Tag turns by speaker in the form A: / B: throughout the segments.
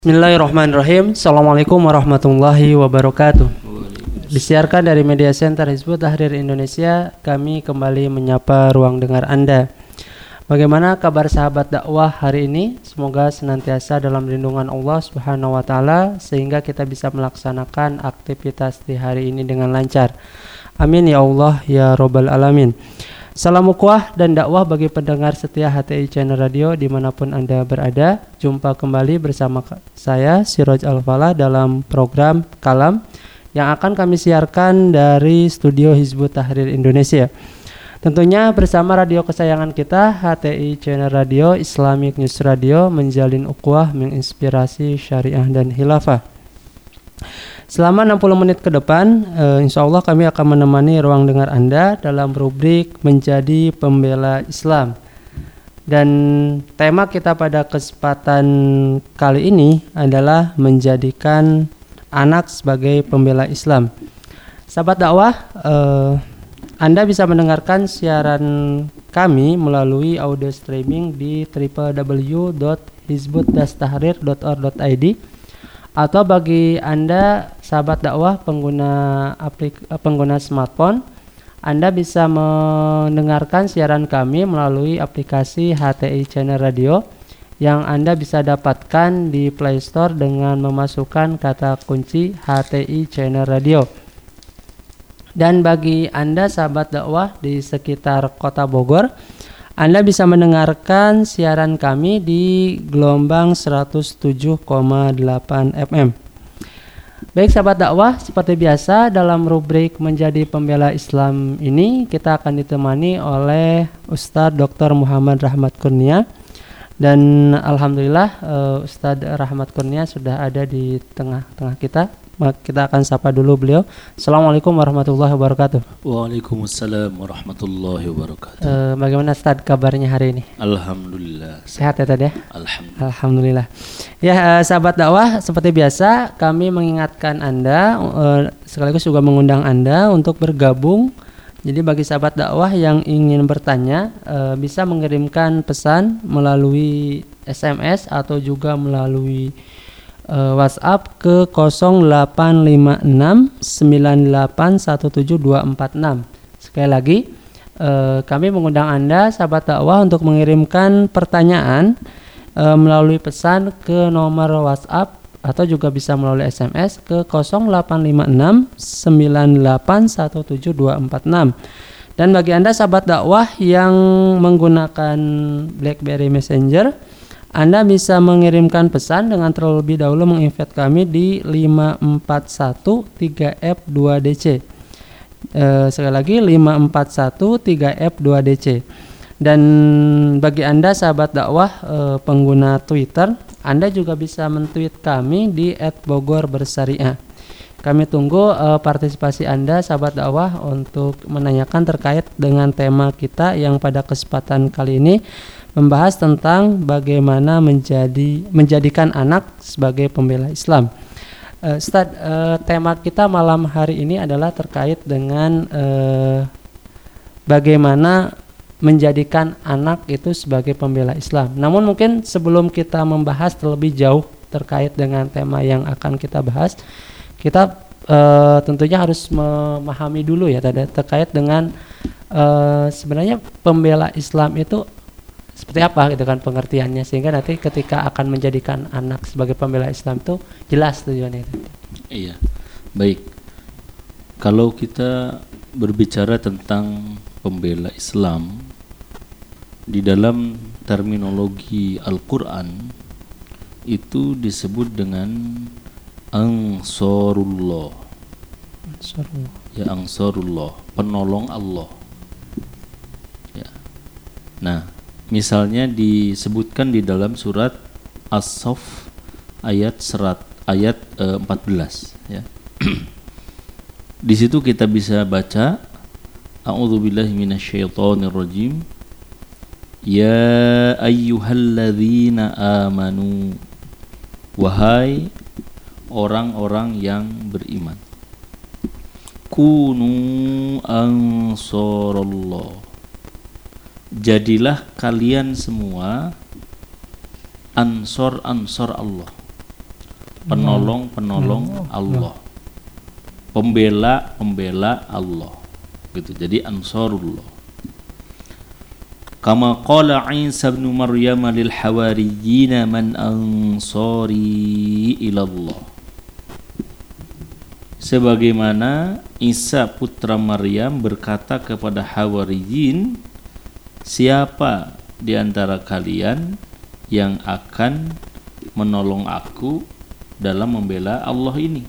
A: Bismillahirrahmanirrahim. Assalamualaikum warahmatullahi wabarakatuh. Disiarkan dari Media Center Hizbut Tahrir Indonesia, kami kembali menyapa ruang dengar Anda. Bagaimana kabar sahabat dakwah hari ini? Semoga senantiasa dalam lindungan Allah Subhanahu wa taala sehingga kita bisa melaksanakan aktivitas di hari ini dengan lancar. Amin ya Allah ya Rabbal alamin. Salam ukhuwah dan dakwah bagi pendengar setia HTI Channel Radio dimanapun Anda berada. Jumpa kembali bersama saya Siraj Al-Falah dalam program Kalam yang akan kami siarkan dari studio Hizbut Tahrir Indonesia. Tentunya bersama radio kesayangan kita HTI Channel Radio, Islamic News Radio, menjalin ukhuwah, menginspirasi syariah dan khilafah. Selama 60 menit ke depan, insya Allah kami akan menemani ruang dengar Anda dalam rubrik Menjadi Pembela Islam. Dan tema kita pada kesempatan kali ini adalah menjadikan anak sebagai pembela Islam. Sahabat dakwah, Anda bisa mendengarkan siaran kami melalui audio streaming di www.hizbut-tahrir.org.id. Atau bagi Anda sahabat dakwah pengguna smartphone, Anda bisa mendengarkan siaran kami melalui aplikasi HTI Channel Radio yang Anda bisa dapatkan di Play Store dengan memasukkan kata kunci HTI Channel Radio. Dan bagi Anda sahabat dakwah di sekitar Kota Bogor, Anda bisa mendengarkan siaran kami di gelombang 107,8 FM. Baik sahabat dakwah, seperti biasa dalam rubrik Menjadi Pembela Islam ini kita akan ditemani oleh Ustadz Dr. Muhammad Rahmat Kurnia. Dan alhamdulillah Ustadz Rahmat Kurnia sudah ada di tengah-tengah kita. Kita akan sapa dulu beliau. Assalamualaikum warahmatullahi wabarakatuh.
B: Waalaikumsalam warahmatullahi wabarakatuh.
A: Bagaimana Ustadz kabarnya hari ini?
B: Alhamdulillah.
A: Sehat ya tadi ya?
B: Alhamdulillah.
A: Ya sahabat dakwah, seperti biasa kami mengingatkan Anda sekaligus juga mengundang Anda untuk bergabung. Jadi bagi sahabat dakwah yang ingin bertanya bisa mengirimkan pesan melalui SMS atau juga melalui WhatsApp ke 085698172446. Sekali lagi kami mengundang Anda sahabat dakwah untuk mengirimkan pertanyaan melalui pesan ke nomor WhatsApp atau juga bisa melalui SMS ke 085698172446. Dan bagi Anda sahabat dakwah yang menggunakan BlackBerry Messenger, Anda bisa mengirimkan pesan dengan terlebih dahulu menginvite kami di 5413F2DC. Sekali lagi 5413F2DC. Dan bagi Anda sahabat dakwah pengguna Twitter, Anda juga bisa men-tweet kami di @bogorbersariah. Kami tunggu partisipasi Anda sahabat dakwah untuk menanyakan terkait dengan tema kita yang pada kesempatan kali ini membahas tentang bagaimana menjadikan anak sebagai pembela Islam. Ustaz, tema kita malam hari ini adalah terkait dengan bagaimana menjadikan anak itu sebagai pembela Islam. Namun mungkin sebelum kita membahas terlebih jauh terkait dengan tema yang akan kita bahas, kita tentunya harus memahami dulu ya terkait dengan sebenarnya pembela Islam itu seperti apa gitu kan pengertiannya, sehingga nanti ketika akan menjadikan anak sebagai pembela Islam itu jelas tujuannya itu.
B: Iya, baik. Kalau kita berbicara tentang pembela Islam di dalam terminologi Al-Quran itu disebut dengan Ansarullah. Ya, Ansarullah, penolong Allah. Ya. Nah, misalnya disebutkan di dalam surat As-Saff ayat 14 ya. Di situ kita bisa baca A'udzubillahi minasyaitonirrajim. Ya ayyuhalladzina amanu, wahai orang-orang yang beriman, kunu ansarallah, jadilah kalian semua ansor Allah. penolong-penolong Allah, pembela-pembela Allah, gitu. Jadi ansarullah. Kama qala Isa bin Maryam lil hawariyyin man ansari ilallah. Sebagaimana Isa putra Maryam berkata kepada hawariyin, siapa di antara kalian yang akan menolong aku dalam membela Allah ini?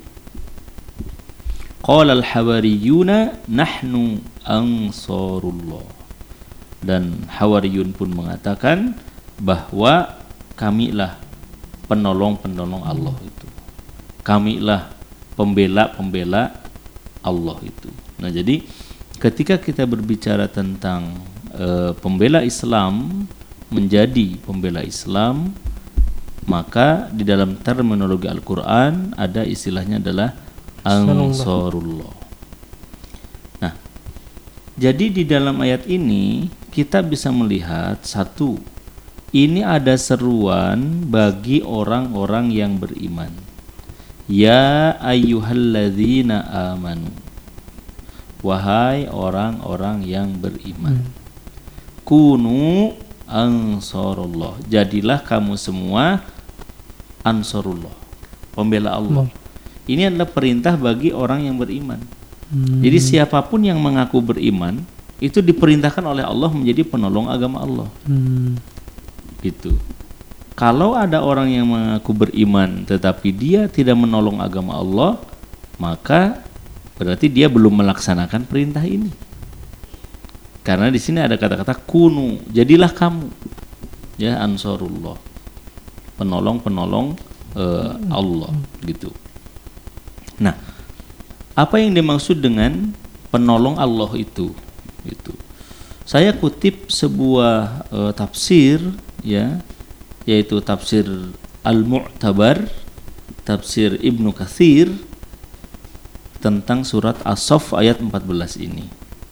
B: Qala al-hawariyuna nahnu ansarullah. Dan hawariyun pun mengatakan bahwa kamilah penolong-penolong Allah itu. Kamilah pembela-pembela Allah itu. Nah, jadi ketika kita berbicara tentang pembela Islam, menjadi pembela Islam, maka di dalam terminologi Al-Quran ada istilahnya adalah ansarullah. Nah, jadi di dalam ayat ini kita bisa melihat satu, ini ada seruan bagi orang-orang yang beriman. Ya ayyuhalladzina amanu, wahai orang-orang yang beriman, kunu ansarullah, jadilah kamu semua ansarullah, pembela Allah. Ini adalah perintah bagi orang yang beriman. Jadi siapapun yang mengaku beriman itu diperintahkan oleh Allah menjadi penolong agama Allah. Gitu. Kalau ada orang yang mengaku beriman tetapi dia tidak menolong agama Allah, maka berarti dia belum melaksanakan perintah ini. Karena di sini ada kata-kata kunu, jadilah kamu, ya, ansarullah, penolong-penolong Allah, gitu. Nah, apa yang dimaksud dengan penolong Allah itu? Gitu. Saya kutip sebuah tafsir, ya, yaitu tafsir Al-Mu'tabar, tafsir Ibnu Katsir tentang surat As-Saff ayat 14 ini.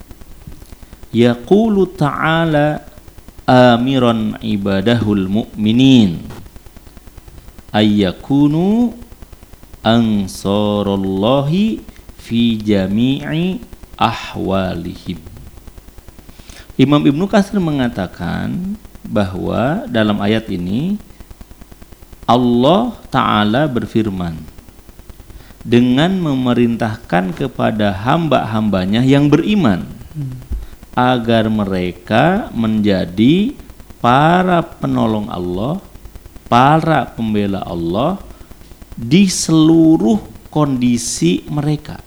B: Yaqulu ta'ala amiran ibadahul mu'minin ayyakunu ansarallahi fi jami'i ahwalihim. Imam Ibnu Katsir mengatakan bahwa dalam ayat ini Allah Ta'ala berfirman dengan memerintahkan kepada hamba-hambanya yang beriman agar mereka menjadi para penolong Allah, para pembela Allah di seluruh kondisi mereka,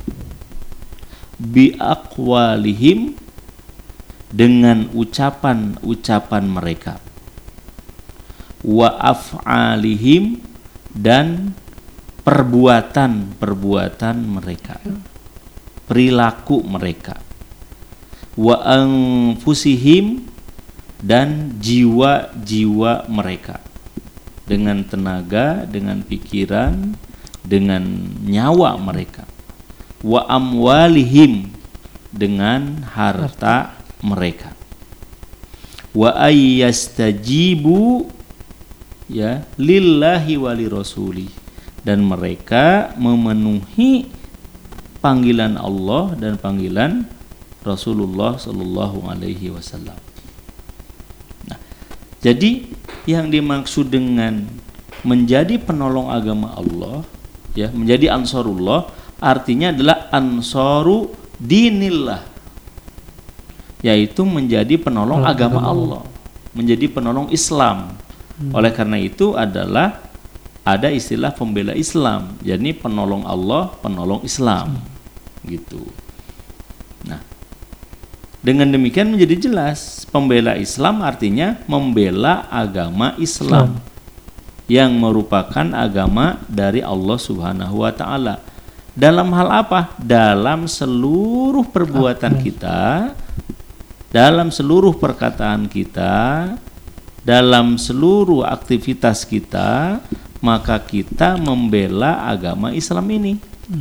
B: bi aqwalihim, dengan ucapan-ucapan mereka, wa af'alihim, dan perbuatan-perbuatan mereka, perilaku mereka, wa anfusihim, dan jiwa-jiwa mereka, dengan tenaga, dengan pikiran, dengan nyawa mereka, wa amwalihim, dengan harta mereka, wa ayyastajibu, ya, lillahi wa lirasuli, dan mereka memenuhi panggilan Allah dan panggilan Rasulullah sallallahu alaihi wasallam. Nah, jadi yang dimaksud dengan menjadi penolong agama Allah, ya, menjadi ansarullah, artinya adalah ansaru dinillah, yaitu menjadi penolong agama Allah, menjadi penolong Islam. Oleh karena itu adalah ada istilah pembela Islam, jadi penolong Allah, penolong Islam, gitu. Nah, dengan demikian menjadi jelas pembela Islam artinya membela agama Islam yang merupakan agama dari Allah Subhanahu wa Ta'ala. Dalam hal apa? Dalam seluruh perbuatan kita, dalam seluruh perkataan kita, dalam seluruh aktivitas kita, maka kita membela agama Islam ini.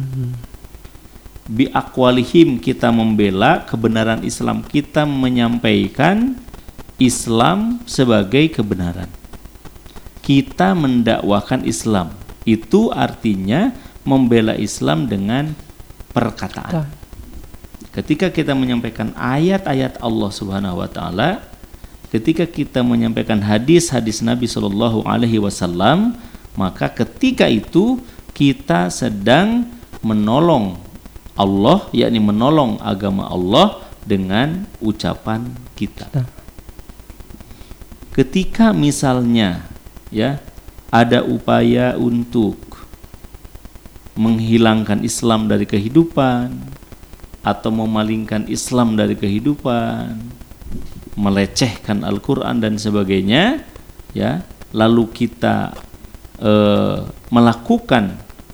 B: Bi aqwalihim, kita membela kebenaran Islam, kita menyampaikan Islam sebagai kebenaran, kita mendakwakan Islam, Itu artinya membela Islam dengan perkataan. Ketika kita menyampaikan ayat-ayat Allah Subhanahu wa taala, ketika kita menyampaikan hadis-hadis Nabi Shallallahu alaihi wasallam, maka ketika itu kita sedang menolong Allah, yakni menolong agama Allah dengan ucapan kita. Ketika misalnya ya ada upaya untuk menghilangkan Islam dari kehidupan atau memalingkan Islam dari kehidupan, melecehkan Al-Qur'an dan sebagainya, ya, lalu kita melakukan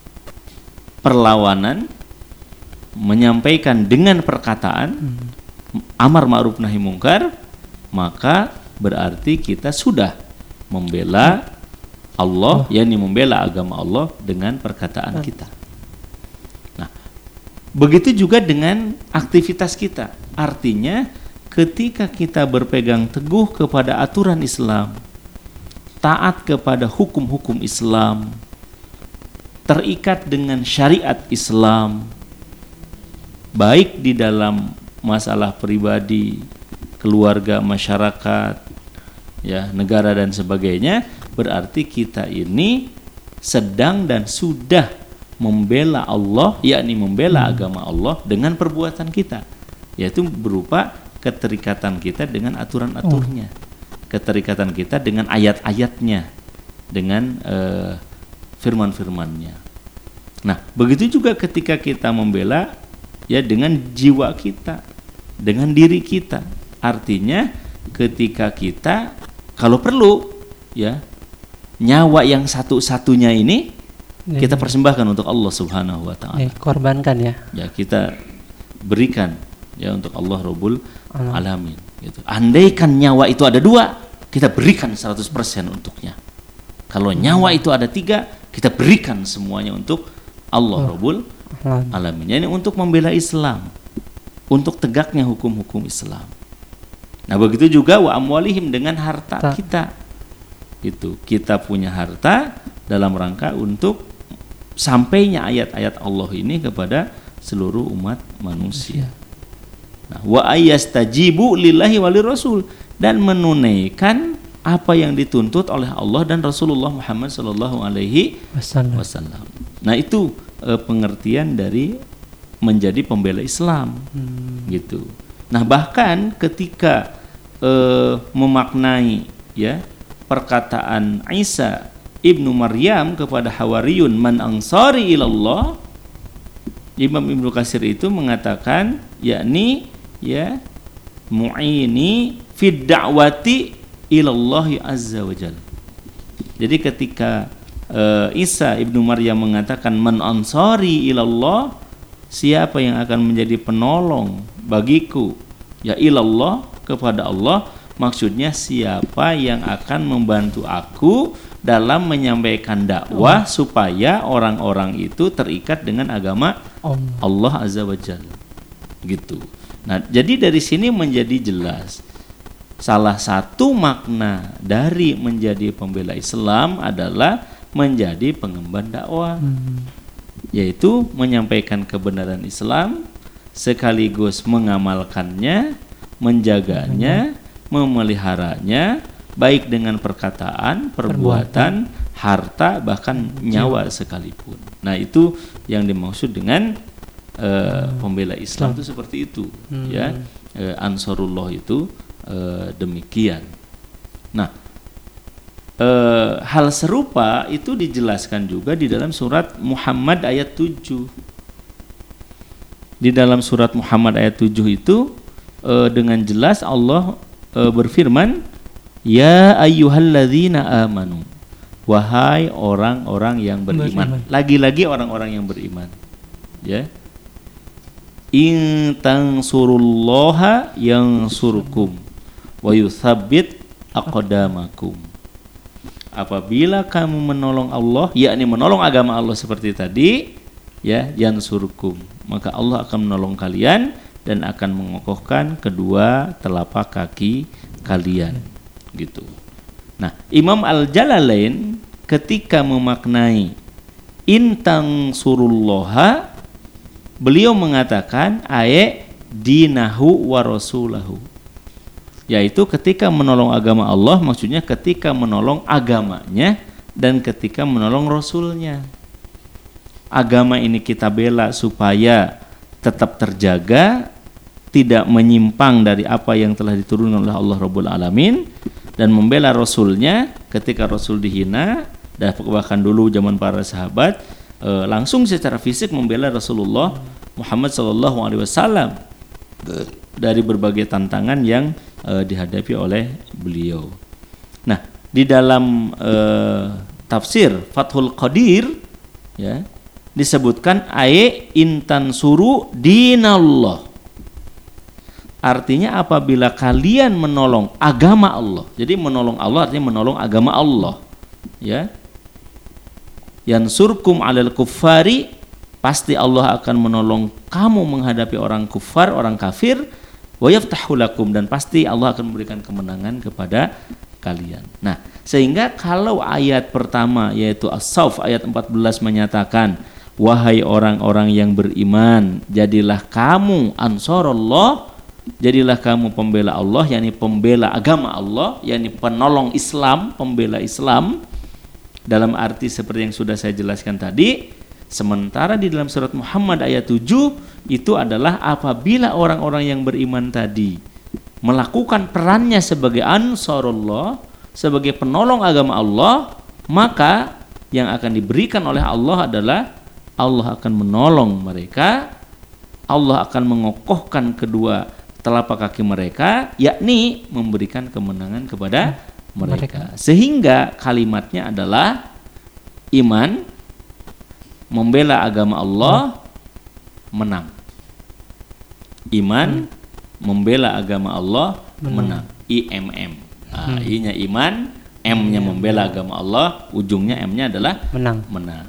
B: perlawanan, menyampaikan dengan perkataan amar ma'ruf nahi mungkar, maka berarti kita sudah membela Allah, yakni membela agama Allah dengan perkataan kita. Nah, begitu juga dengan aktivitas kita. Artinya ketika kita berpegang teguh kepada aturan Islam, taat kepada hukum-hukum Islam, terikat dengan syariat Islam, baik di dalam masalah pribadi, keluarga, masyarakat, ya, negara dan sebagainya, berarti kita ini sedang dan sudah membela Allah, yakni membela agama Allah dengan perbuatan kita, yaitu berupa keterikatan kita dengan aturan-aturnya, keterikatan kita dengan ayat-ayatnya, dengan firman-firmannya. Nah, begitu juga ketika kita membela, ya, dengan jiwa kita, dengan diri kita. Artinya ketika kita kalau perlu, ya, nyawa yang satu-satunya ini kita persembahkan untuk Allah Subhanahu wa taala.
A: Korbankan, ya. Ya,
B: kita berikan, ya, untuk Allah Rabbul Alamin, gitu. Andaikan nyawa itu ada 2, kita berikan 100% untuknya. Kalau nyawa itu ada 3, kita berikan semuanya untuk Allah Rabbul Alamin. Ini untuk membela Islam, untuk tegaknya hukum-hukum Islam. Nah, begitu juga wa amwalihim, dengan harta kita. Itu kita punya harta dalam rangka untuk sampainya ayat-ayat Allah ini kepada seluruh umat manusia. Nah, wa ayastajibu lillahi walir rasul, dan menunaikan apa yang dituntut oleh Allah dan Rasulullah Muhammad sallallahu alaihi wasallam. Nah, itu pengertian dari menjadi pembela Islam, gitu. Nah, bahkan ketika memaknai, ya, perkataan Isa ibnu Maryam kepada Hawariyun, man ansari ilallah, Imam Ibnu Katsir itu mengatakan, yakni, ya, mu'ini fid da'wati ilallahi azza wajalla. Jadi ketika Isa ibnu Maryam mengatakan man ansari ilallah, siapa yang akan menjadi penolong bagiku, ya, ilallah, kepada Allah, maksudnya siapa yang akan membantu aku dalam menyampaikan dakwah supaya orang-orang itu terikat dengan agama Allah azza wajalla, gitu. Nah, jadi dari sini menjadi jelas salah satu makna dari menjadi pembela Islam adalah menjadi pengemban dakwah, yaitu menyampaikan kebenaran Islam sekaligus mengamalkannya, menjaganya, memeliharanya, baik dengan perkataan, perbuatan, harta, bahkan nyawa sekalipun. Nah, itu yang dimaksud dengan pembela Islam itu seperti itu, ya. Ansarullah itu demikian. Nah, hal serupa itu dijelaskan juga di dalam surat Muhammad ayat 7. Di dalam surat Muhammad ayat 7 itu dengan jelas Allah berfirman, ya ayyuhalladzina amanu, wahai orang-orang yang beriman. Lagi-lagi orang-orang yang beriman, ya. In tansurullaha yansurkum wa yutsabbit aqdamakum. Apabila kamu menolong Allah, yakni menolong agama Allah seperti tadi, ya, yansurkum, maka Allah akan menolong kalian dan akan mengokohkan kedua telapak kaki kalian, gitu. Nah, Imam Al-Jalalain ketika memaknai, intang surullaha, beliau mengatakan dinahu wa rasulahu, yaitu ketika menolong agama Allah, maksudnya ketika menolong agamanya dan ketika menolong rasulnya. Agama ini kita bela supaya tetap terjaga, tidak menyimpang dari apa yang telah diturunkan oleh Allah Rabbul Alamin, dan membela rasulnya ketika rasul dihina, dan bahkan dulu zaman para sahabat langsung secara fisik membela Rasulullah Muhammad SAW dari berbagai tantangan yang dihadapi oleh beliau. Nah, di dalam tafsir Fathul Qadir ya disebutkan intan suru dinallah. Artinya apabila kalian menolong agama Allah. Jadi menolong Allah artinya menolong agama Allah. Ya. Yansurkum 'alal kuffari, pasti Allah akan menolong kamu menghadapi orang kufar, orang kafir, wa yaftahu lakum, dan pasti Allah akan memberikan kemenangan kepada kalian. Nah, sehingga kalau ayat pertama yaitu As-Saff ayat 14 menyatakan, wahai orang-orang yang beriman, jadilah kamu ansarullah, jadilah kamu pembela Allah, yakni pembela agama Allah, yakni penolong Islam, pembela Islam, dalam arti seperti yang sudah saya jelaskan tadi. Sementara di dalam surat Muhammad ayat 7 itu adalah apabila orang-orang yang beriman tadi melakukan perannya sebagai ansarullah, sebagai penolong agama Allah, maka yang akan diberikan oleh Allah adalah Allah akan menolong mereka, Allah akan mengokohkan kedua telapak kaki mereka, yakni memberikan kemenangan kepada mereka. Sehingga kalimatnya adalah iman, membela agama Allah, menang. Iman, membela agama Allah, menang. IMM. Nah, I-nya iman, M-nya membela agama Allah, ujungnya M-nya adalah menang.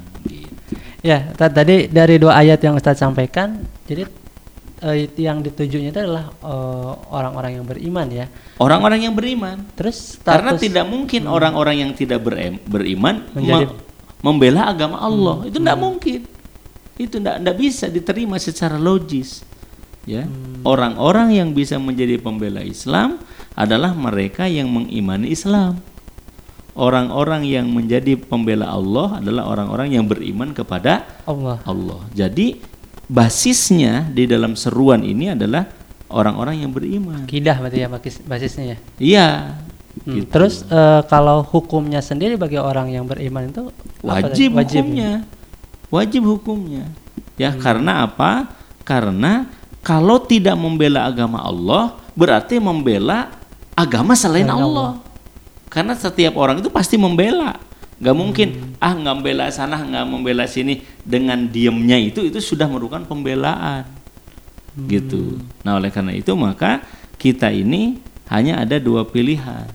A: Ya, tadi dari dua ayat yang Ustaz sampaikan, jadi yang ditujunya itu adalah orang-orang yang beriman ya.
B: Orang-orang yang beriman.
A: Terus
B: karena tidak mungkin orang-orang yang tidak beriman membela agama Allah. Itu tidak mungkin. Itu tidak bisa diterima secara logis. Ya. Orang-orang yang bisa menjadi pembela Islam adalah mereka yang mengimani Islam. Orang-orang yang menjadi pembela Allah adalah orang-orang yang beriman kepada Allah. Jadi basisnya di dalam seruan ini adalah orang-orang yang beriman.
A: Akidah berarti ya basisnya ya.
B: Iya. Gitu.
A: Terus kalau hukumnya sendiri bagi orang yang beriman itu
B: wajib hukumnya. Wajib hukumnya. Ya, karena apa? Karena kalau tidak membela agama Allah berarti membela agama selain Allah. Karena setiap orang itu pasti membela. Gak mungkin nggak membela sana, nggak membela sini, dengan diamnya itu sudah merupakan pembelaan. Gitu. Nah, oleh karena itu maka kita ini hanya ada dua pilihan.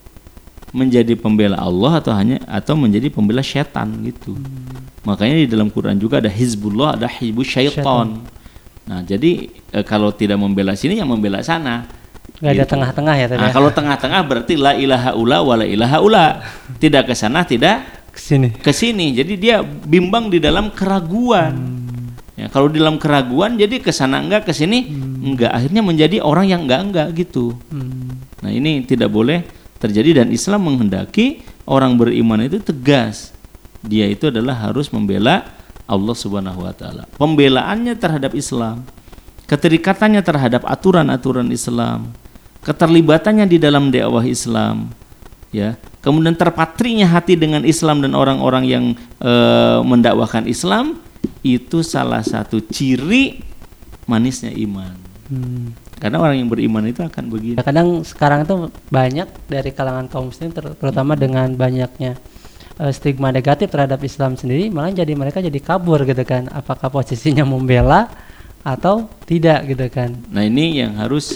B: Menjadi pembela Allah atau menjadi pembela syaitan gitu. Makanya di dalam Quran juga ada Hizbullah, ada Hizbus Syaitan. Nah, jadi kalau tidak membela sini yang membela sana.
A: Nggak ada tengah-tengah ya tadi.
B: Nah, kalau tengah-tengah berarti la ilaha ula wa la ilaha ula. Tidak ke sana, tidak ke sini. Jadi dia bimbang di dalam keraguan. Ya, kalau di dalam keraguan jadi ke sana enggak, ke sini enggak. Akhirnya menjadi orang yang enggak gitu. Nah, ini tidak boleh terjadi, dan Islam menghendaki orang beriman itu tegas. Dia itu adalah harus membela Allah Subhanahu wa taala. Pembelaannya terhadap Islam, keterikatannya terhadap aturan-aturan Islam, keterlibatannya di dalam dakwah Islam, ya, kemudian terpatrinya hati dengan Islam dan orang-orang yang mendakwahkan Islam, itu salah satu ciri manisnya iman. Karena orang yang beriman itu akan begini.
A: Ya, kadang sekarang itu banyak dari kalangan kaum muslim terutama dengan banyaknya stigma negatif terhadap Islam sendiri, malah jadi mereka jadi kabur gitu kan, apakah posisinya membela atau tidak gitu kan.
B: Nah, ini yang harus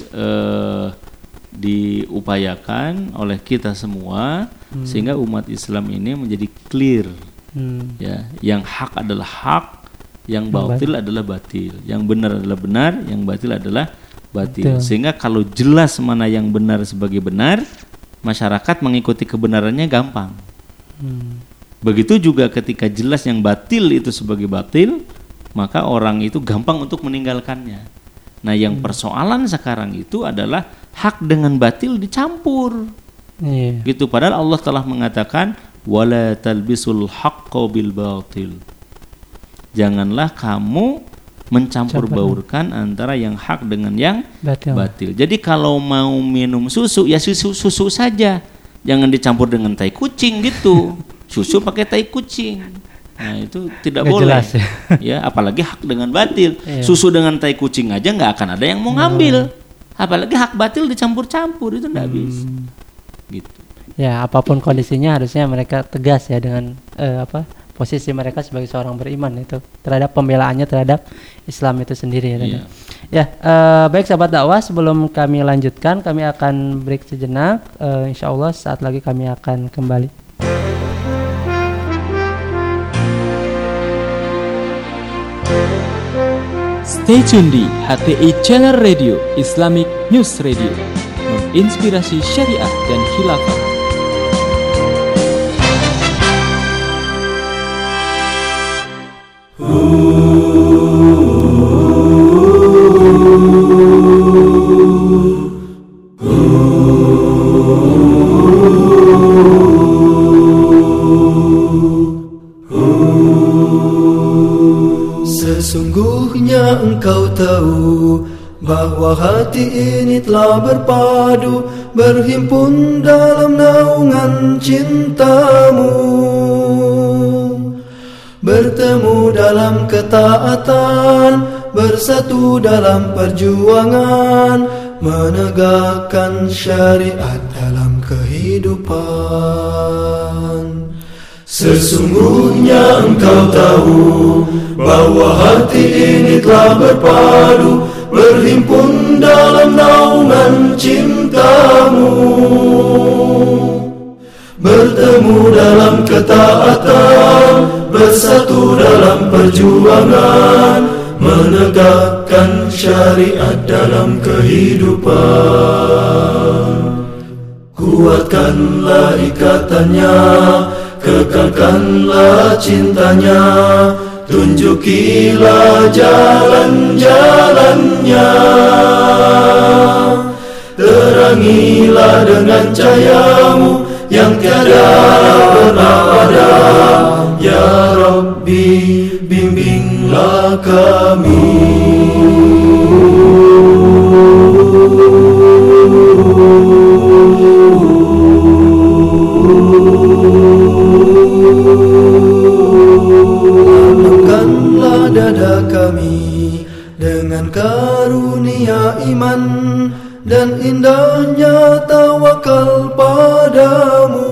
B: diupayakan oleh kita semua sehingga umat Islam ini menjadi clear. Ya, yang hak adalah hak, yang batil adalah batil, yang benar adalah benar, yang batil adalah batil. Sehingga kalau jelas mana yang benar sebagai benar, masyarakat mengikuti kebenarannya gampang. Begitu juga ketika jelas yang batil itu sebagai batil, maka orang itu gampang untuk meninggalkannya. Nah, yang persoalan sekarang itu adalah hak dengan batil dicampur. Gitu, padahal Allah telah mengatakan wala talbisul haqqo bil batil. Janganlah kamu mencampur baurkan antara yang hak dengan yang batil. Jadi kalau mau minum susu ya susu saja. Jangan dicampur dengan tai kucing gitu. Susu pakai tai kucing. Nah, itu tidak boleh. Jelas, ya, apalagi hak dengan batil. Susu dengan tai kucing aja nggak akan ada yang mau ngambil. Apalagi hak batil dicampur-campur, itu nggak bisa. Gitu.
A: Ya, apapun kondisinya harusnya mereka tegas ya dengan posisi mereka sebagai seorang beriman itu terhadap pembelaannya terhadap Islam itu sendiri ya. Ya, baik sahabat dakwah, sebelum kami lanjutkan kami akan break sejenak. Insyaallah saat lagi kami akan kembali.
C: Stay tune di HTI Channel Radio Islamic News Radio, menginspirasi syariah dan khilafah.
D: Sesungguhnya engkau tahu bahwa hati ini telah berpadu, berhimpun dalam naungan cintamu, bertemu dalam ketaatan, bersatu dalam perjuangan, menegakkan syariat dalam kehidupan. Sesungguhnya engkau tahu bahwa hati ini telah berpadu, berhimpun dalam naungan cintamu, bertemu dalam ketaatan, bersatu dalam perjuangan, menegakkan syariat dalam kehidupan. Kuatkanlah ikatannya, kekalkanlah cintanya, tunjukilah jalan-jalannya, terangilah dengan cahayamu yang tiada pernah ada. Ya Rabbi, bimbinglah kami. Lapangkanlah dada kami dengan karunia iman dan indahnya tawakal padamu.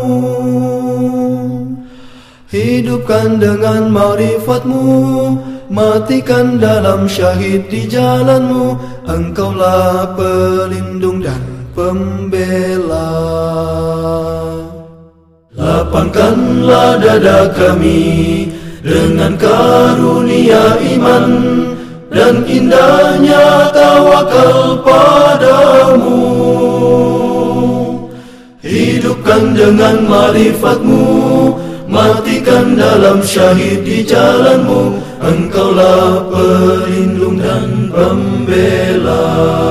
D: Hidupkan dengan ma'rifatmu, matikan dalam syahid di jalanmu. Engkaulah pelindung dan pembela. Lapangkanlah dada kami dengan karunia iman dan indahnya tawakal padamu. Hidupkan dengan ma'rifatmu, matikan dalam syahid di jalanmu. Engkaulah pelindung dan pembela.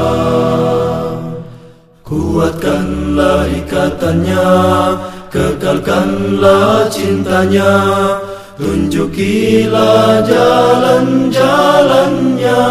D: Kuatkanlah ikatannya, kekalkanlah cintanya, tunjukilah jalan-jalannya,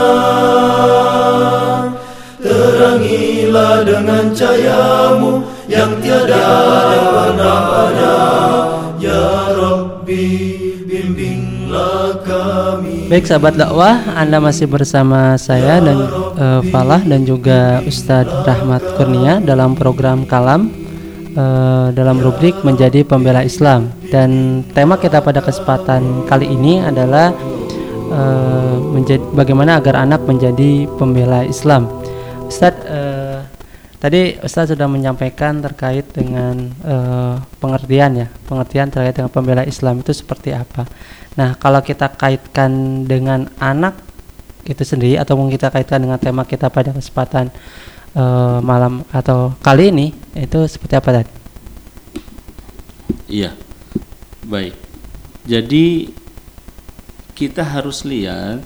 D: terangilah dengan cahayamu yang tiada pernah ada. Ya Rabbi, bimbinglah kami.
A: Baik sahabat dakwah, Anda masih bersama saya dan Falah dan juga Ustadz Rahmat Kurnia dalam program Kalam dalam rubrik Menjadi Pembela Islam. Dan tema kita pada kesempatan kali ini adalah bagaimana agar anak menjadi pembela Islam. Ustadz, tadi Ustadz sudah menyampaikan terkait dengan pengertian terkait dengan pembela Islam itu seperti apa. Nah, kalau kita kaitkan dengan anak itu sendiri atau mungkin kita kaitkan dengan tema kita pada kesempatan malam atau kali ini, itu seperti apa tadi?
B: Iya, baik. Jadi kita harus lihat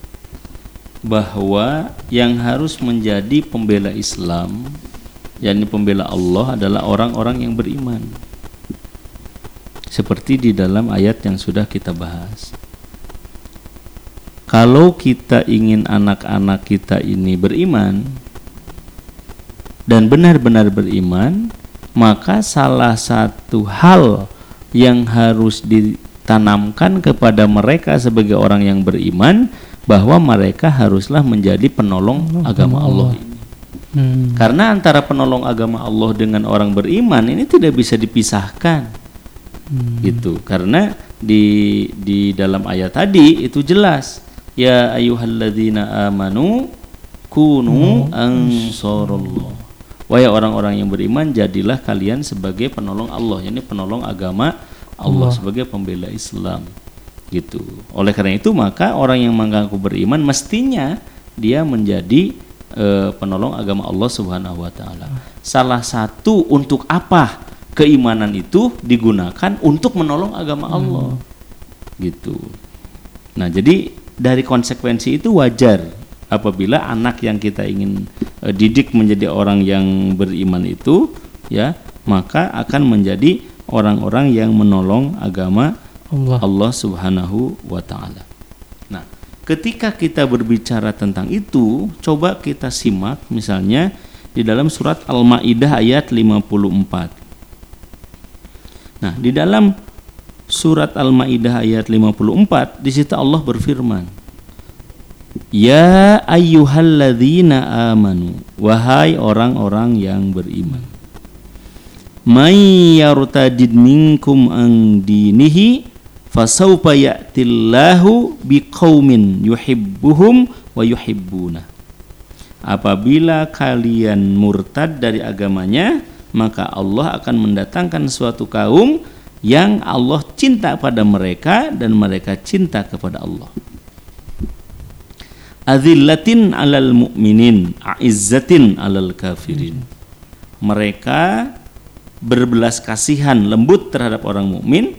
B: bahwa yang harus menjadi pembela Islam, yakni pembela Allah, adalah orang-orang yang beriman. Seperti di dalam ayat yang sudah kita bahas. Kalau kita ingin anak-anak kita ini beriman dan benar-benar beriman, maka salah satu hal yang harus ditanamkan kepada mereka sebagai orang yang beriman, bahwa mereka haruslah menjadi penolong agama Allah ini. Karena antara penolong agama Allah dengan orang beriman ini tidak bisa dipisahkan. Gitu. Karena di dalam ayat tadi itu jelas, ya ayyuhalladzina amanu kunu ansarullah. Wahai orang-orang yang beriman, jadilah kalian sebagai penolong Allah, yakni penolong agama Allah, sebagai pembela Islam. Gitu. Oleh karena itu maka orang yang mengaku beriman mestinya dia menjadi penolong agama Allah Subhanahu wa taala. Salah satu untuk apa keimanan itu digunakan untuk menolong agama Allah. Gitu. Nah, jadi dari konsekuensi itu wajar apabila anak yang kita ingin didik menjadi orang yang beriman itu, ya, maka akan menjadi orang-orang yang menolong agama Allah Subhanahu wa taala. Nah, ketika kita berbicara tentang itu, coba kita simak misalnya di dalam surat Al-Maidah ayat 54. Nah, di dalam surat Al-Maidah ayat 54, di situ Allah berfirman, ya ayyuhalladzina amanu, wahai orang-orang yang beriman, may yartadid minkum an dinihi fasawfa ya'tillahu biqaumin yuhibbuhum wa yuhibbuna. Apabila kalian murtad dari agamanya, maka Allah akan mendatangkan suatu kaum yang Allah cinta pada mereka dan mereka cinta kepada Allah. Azillatin 'alal mu'minin, a'izzatin 'alal kafirin. Mereka berbelas kasihan, lembut terhadap orang mukmin,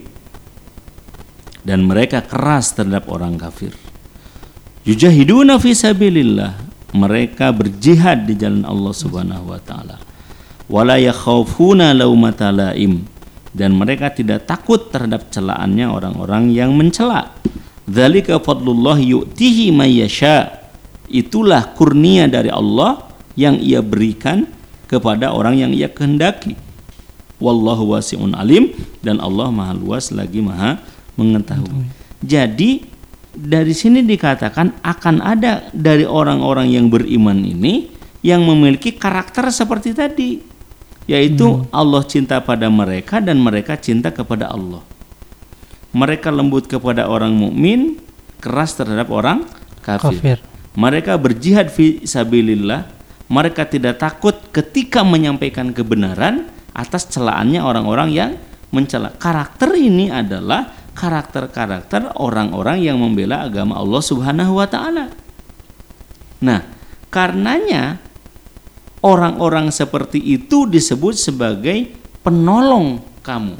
B: dan mereka keras terhadap orang kafir. Yujahiduna fi sabilillah, mereka berjihad di jalan Allah Subhanahu wa taala. Wala yakhafuna laumata laim, dan mereka tidak takut terhadap celaannya orang-orang yang mencela. Dzalika fadlullah yu'tihi may yasha. Itulah kurnia dari Allah yang Ia berikan kepada orang yang Ia kehendaki. Wallahu wasi'un alim, dan Allah Maha luas lagi Maha mengetahui. Jadi dari sini dikatakan akan ada dari orang-orang yang beriman ini yang memiliki karakter seperti tadi, yaitu Allah cinta pada mereka dan mereka cinta kepada Allah. Mereka lembut kepada orang mukmin, keras terhadap orang kafir. Mereka berjihad fi sabilillah, mereka tidak takut ketika menyampaikan kebenaran atas celaannya orang-orang yang mencela. Karakter ini adalah karakter-karakter orang-orang yang membela agama Allah Subhanahu wa taala. Nah, karenanya orang-orang seperti itu disebut sebagai penolong kamu.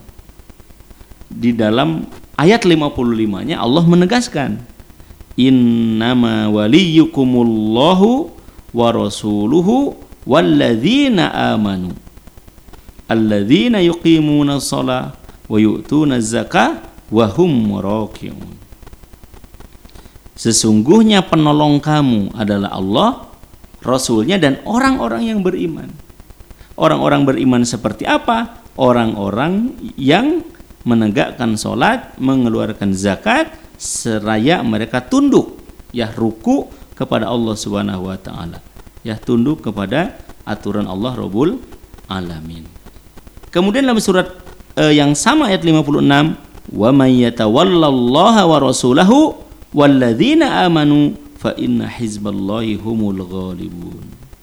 B: Di dalam ayat 55-nya Allah menegaskan, innama waliyukumullahu wa rasuluhu walladzina amanu alladzina yuqimuna shalah wa yu'tuna zakah wahum raki'un. Sesungguhnya penolong kamu adalah Allah, Rasulnya, dan orang-orang yang beriman. Orang-orang beriman seperti apa? Orang-orang yang menegakkan sholat, mengeluarkan zakat, seraya mereka tunduk, ya, ruku kepada Allah Subhanahu wa taala, ya, tunduk kepada aturan Allah Rabbul Alamin. Kemudian dalam surat yang sama ayat 56, wa may yatawallallaha wa rasulahu walladzina amanu fa inna hizballahi humul ghalibun.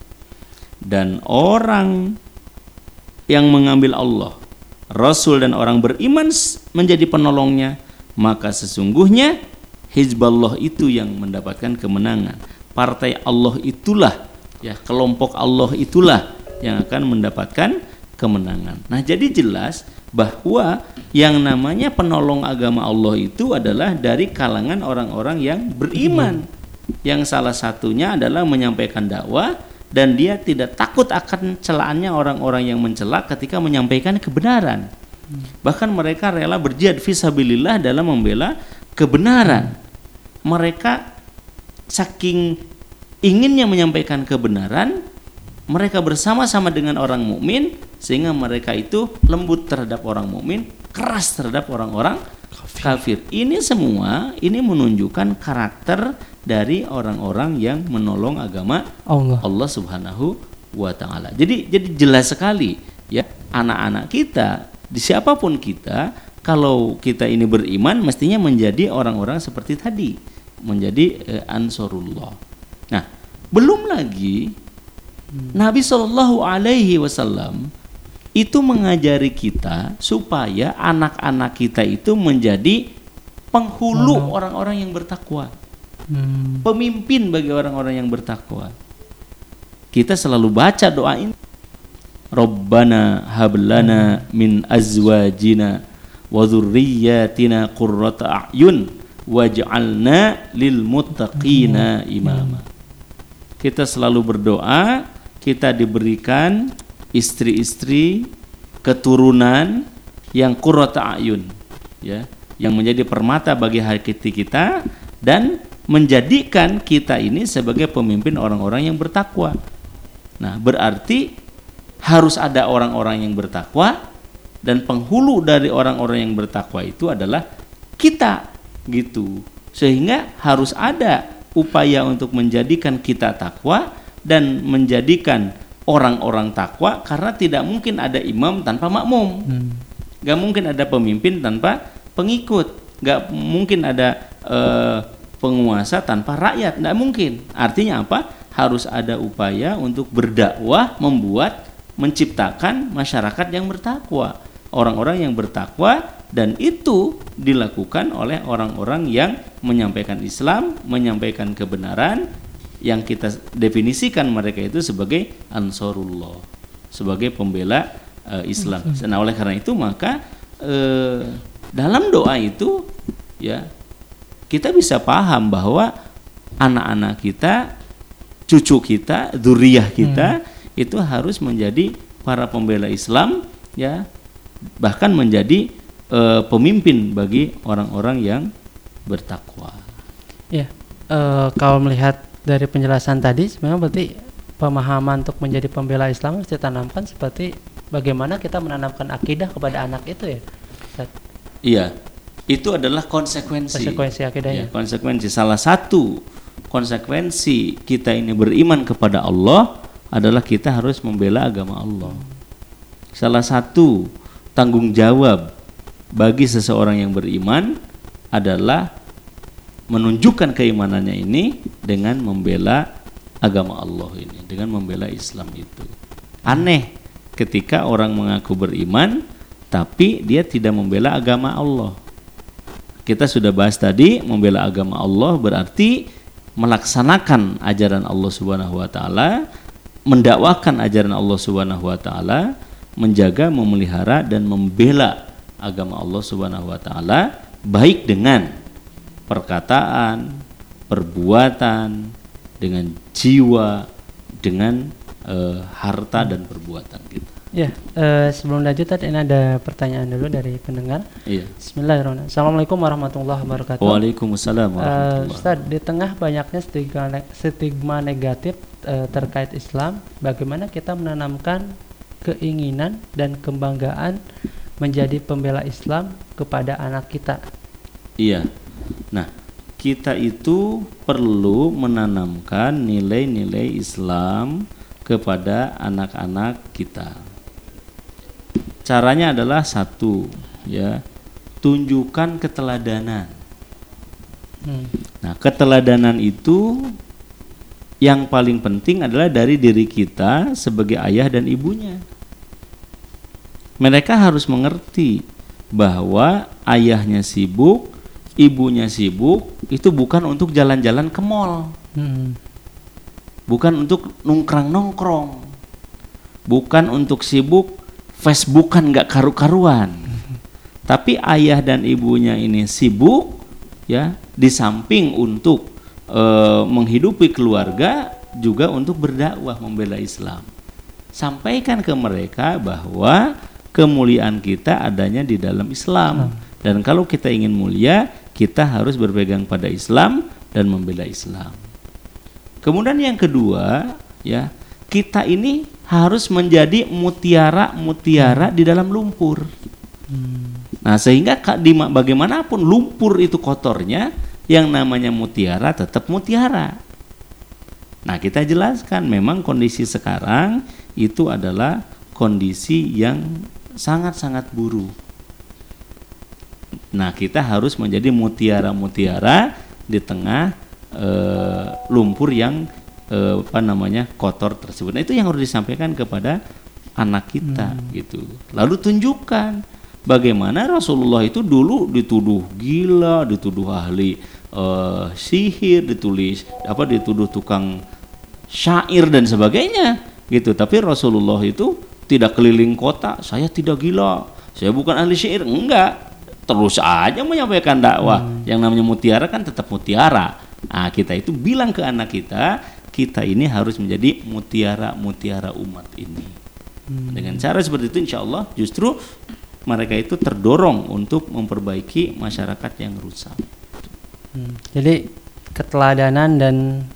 B: Dan orang yang mengambil Allah, Rasul, dan orang beriman menjadi penolongnya, maka sesungguhnya hizballah itu yang mendapatkan kemenangan. Partai Allah itulah, ya, kelompok Allah itulah yang akan mendapatkan kemenangan. Nah, jadi jelas bahwa yang namanya penolong agama Allah itu adalah dari kalangan orang-orang yang beriman, yang salah satunya adalah menyampaikan dakwah, dan dia tidak takut akan celaannya orang-orang yang mencela ketika menyampaikan kebenaran. Bahkan mereka rela berjihad fisabilillah dalam membela kebenaran. Mereka saking inginnya menyampaikan kebenaran, mereka bersama-sama dengan orang mukmin, sehingga mereka itu lembut terhadap orang mukmin, keras terhadap orang-orang kafir. Ini semua ini menunjukkan karakter dari orang-orang yang menolong agama Allah Subhanahu wa taala. Jadi jelas sekali ya, anak-anak kita, siapapun kita, kalau kita ini beriman mestinya menjadi orang-orang seperti tadi, menjadi Ansarullah. Nah, belum lagi Nabi Shallallahu Alaihi Wasallam itu mengajari kita supaya anak-anak kita itu menjadi penghulu orang-orang yang bertakwa, pemimpin bagi orang-orang yang bertakwa. Kita selalu baca doa ini, Rabbana hablana min azwajina wa dzurriyyatina qurrata a'yun waj'alna lil muttaqina imama. Kita selalu berdoa kita diberikan istri-istri, keturunan yang qurrata a'yun, ya, yang menjadi permata bagi hati kita dan menjadikan kita ini sebagai pemimpin orang-orang yang bertakwa. Nah, berarti harus ada orang-orang yang bertakwa, dan penghulu dari orang-orang yang bertakwa itu adalah kita, gitu. Sehingga harus ada upaya untuk menjadikan kita takwa dan menjadikan orang-orang takwa, karena tidak mungkin ada imam tanpa makmum, gak mungkin ada pemimpin tanpa pengikut, gak mungkin ada penguasa tanpa rakyat, gak mungkin. Artinya apa? Harus ada upaya untuk berdakwah, menciptakan masyarakat yang bertakwa, orang-orang yang bertakwa, dan itu dilakukan oleh orang-orang yang menyampaikan Islam, menyampaikan kebenaran, yang kita definisikan mereka itu sebagai Ansarullah, sebagai pembela Islam. Nah, oleh karena itu maka dalam doa itu ya kita bisa paham bahwa anak-anak kita, cucu kita, dzurriyyah kita itu harus menjadi para pembela Islam, ya, bahkan menjadi pemimpin bagi orang-orang yang bertakwa.
A: Ya, kalau melihat dari penjelasan tadi, sebenarnya berarti pemahaman untuk menjadi pembela Islam harus ditanamkan seperti bagaimana kita menanamkan akidah kepada anak itu, ya Ustaz?
B: Iya, itu adalah konsekuensi
A: akidahnya.
B: Ya, konsekuensi. Salah satu konsekuensi kita ini beriman kepada Allah adalah kita harus membela agama Allah. Salah satu tanggung jawab bagi seseorang yang beriman adalah menunjukkan keimanannya ini dengan membela agama Allah ini, dengan membela Islam itu. Aneh ketika orang mengaku beriman tapi dia tidak membela agama Allah. Kita sudah bahas tadi, membela agama Allah berarti melaksanakan ajaran Allah Subhanahu wa taala, mendakwakan ajaran Allah Subhanahu wa taala, menjaga, memelihara dan membela agama Allah Subhanahu wa taala, baik dengan perkataan, perbuatan, dengan jiwa, dengan harta dan perbuatan kita.
A: Ya, sebelum lanjut tadi ini ada pertanyaan dulu dari pendengar.
B: Iya.
A: Bismillahirrahmanirrahim. Assalamualaikum warahmatullahi wabarakatuh.
B: Waalaikumsalam warahmatullahi
A: Ustaz, di tengah banyaknya stigma negatif terkait Islam, bagaimana kita menanamkan keinginan dan kebanggaan menjadi pembela Islam kepada anak kita?
B: Iya. Nah, kita itu perlu menanamkan nilai-nilai Islam kepada anak-anak kita. Caranya adalah satu, ya, tunjukkan keteladanan. Nah, keteladanan itu yang paling penting adalah dari diri kita sebagai ayah dan ibunya. Mereka harus mengerti bahwa ayahnya sibuk, ibunya sibuk, itu bukan untuk jalan-jalan ke mall, bukan untuk nongkrong-nongkrong, bukan untuk sibuk Facebookan gak karu-karuan, Tapi ayah dan ibunya ini sibuk, ya, di samping untuk menghidupi keluarga, juga untuk berdakwah membela Islam. Sampaikan ke mereka bahwa kemuliaan kita adanya di dalam Islam. Dan kalau kita ingin mulia, kita harus berpegang pada Islam dan membela Islam. Kemudian yang kedua, ya, kita ini harus menjadi mutiara-mutiara di dalam lumpur. Nah, sehingga bagaimanapun lumpur itu kotornya, yang namanya mutiara tetap mutiara. Nah, kita jelaskan memang kondisi sekarang itu adalah kondisi yang sangat-sangat buruk. Nah, kita harus menjadi mutiara-mutiara di tengah lumpur yang kotor tersebut. Nah, itu yang harus disampaikan kepada anak kita gitu. Lalu tunjukkan bagaimana Rasulullah itu dulu dituduh gila, dituduh ahli sihir, dituduh tukang syair dan sebagainya gitu. Tapi Rasulullah itu tidak keliling kota, saya tidak gila, saya bukan ahli syair, enggak. Terus aja menyampaikan dakwah. Yang namanya mutiara kan tetap mutiara. Nah, kita itu bilang ke anak kita, kita ini harus menjadi mutiara-mutiara umat ini. Dengan cara seperti itu, insya Allah justru mereka itu terdorong untuk memperbaiki masyarakat yang rusak.
A: Jadi keteladanan dan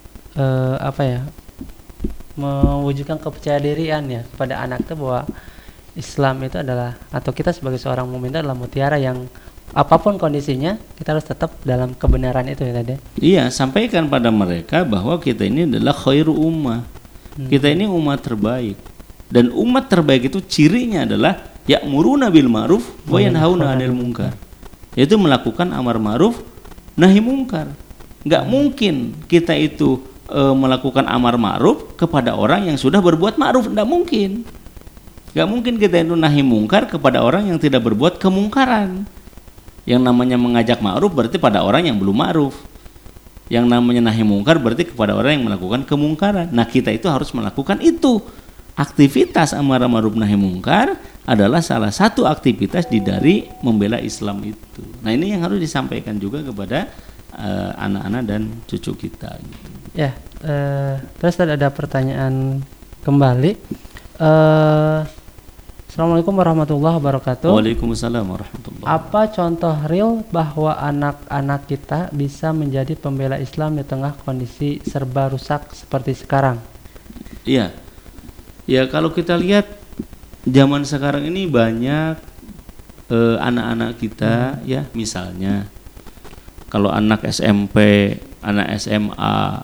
A: mewujudkan kepercayaan ya kepada anak itu bahwa Islam itu adalah, atau kita sebagai seorang mukmin itu adalah mutiara yang apapun kondisinya kita harus tetap dalam kebenaran itu ya tadi.
B: Iya, sampaikan pada mereka bahwa kita ini adalah khairu ummah. Kita ini umat terbaik. Dan umat terbaik itu cirinya adalah ya'muruna bil ma'ruf wa yanhauna 'anil munkar. Yaitu melakukan amar ma'ruf nahi mungkar. Enggak mungkin kita itu melakukan amar ma'ruf kepada orang yang sudah berbuat ma'ruf, enggak mungkin. Enggak mungkin kita itu nahi mungkar kepada orang yang tidak berbuat kemungkaran. Yang namanya mengajak ma'ruf berarti pada orang yang belum ma'ruf. Yang namanya nahi mungkar berarti kepada orang yang melakukan kemungkaran. Nah, kita itu harus melakukan itu. Aktivitas amar ma'ruf nahi mungkar adalah salah satu aktivitas dari membela Islam itu. Nah, ini yang harus disampaikan juga kepada anak-anak dan cucu kita gitu.
A: Ya, terus ada pertanyaan kembali. Assalamualaikum warahmatullahi wabarakatuh.
B: Waalaikumsalam warahmatullahi wabarakatuh.
A: Apa contoh real bahwa anak-anak kita bisa menjadi pembela Islam di tengah kondisi serba rusak seperti sekarang?
B: Iya. Ya, kalau kita lihat zaman sekarang ini banyak anak-anak kita ya, misalnya kalau anak SMP, anak SMA,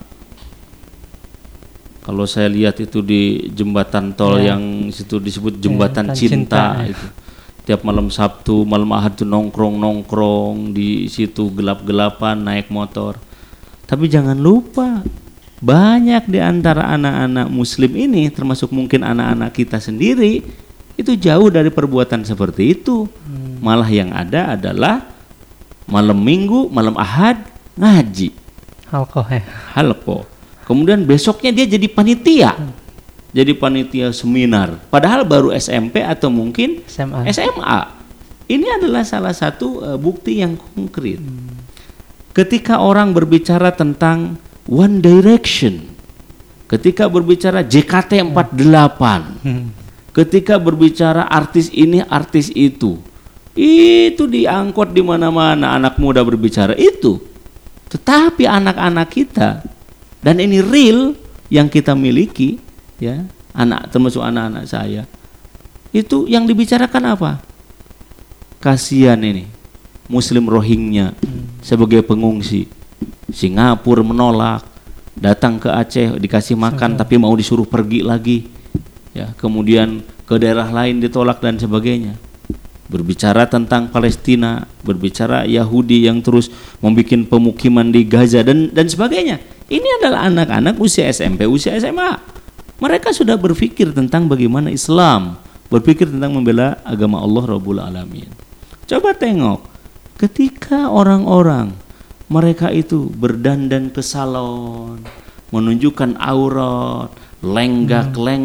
B: kalau saya lihat itu di jembatan tol yang situ disebut jembatan cinta itu. Tiap malam Sabtu, malam Ahad tuh nongkrong di situ gelap-gelapan naik motor. Tapi jangan lupa banyak di antara anak-anak muslim ini, termasuk mungkin anak-anak kita sendiri, itu jauh dari perbuatan seperti itu. Malah yang ada adalah malam Minggu, malam Ahad ngaji. Halqoh. Kemudian besoknya dia jadi panitia. Jadi panitia seminar. Padahal baru SMP atau mungkin SMA. Ini adalah salah satu bukti yang konkret. Ketika orang berbicara tentang One Direction, ketika berbicara JKT48, ketika berbicara artis ini, artis itu diangkut di mana-mana anak muda berbicara itu. Tetapi anak-anak kita, dan ini real yang kita miliki, ya, termasuk anak-anak saya, itu yang dibicarakan apa? Kasihan ini Muslim Rohingya sebagai pengungsi. Singapura menolak, datang ke Aceh dikasih makan tapi mau disuruh pergi lagi, ya, kemudian ke daerah lain ditolak dan sebagainya. Berbicara tentang Palestina, berbicara Yahudi yang terus membuat pemukiman di Gaza dan sebagainya. Ini adalah anak-anak usia SMP, usia SMA. Mereka sudah berpikir tentang bagaimana Islam, berpikir tentang membela agama Allah Rabbul Alamin. Coba tengok, ketika orang-orang mereka itu berdandan ke salon, menunjukkan aurat,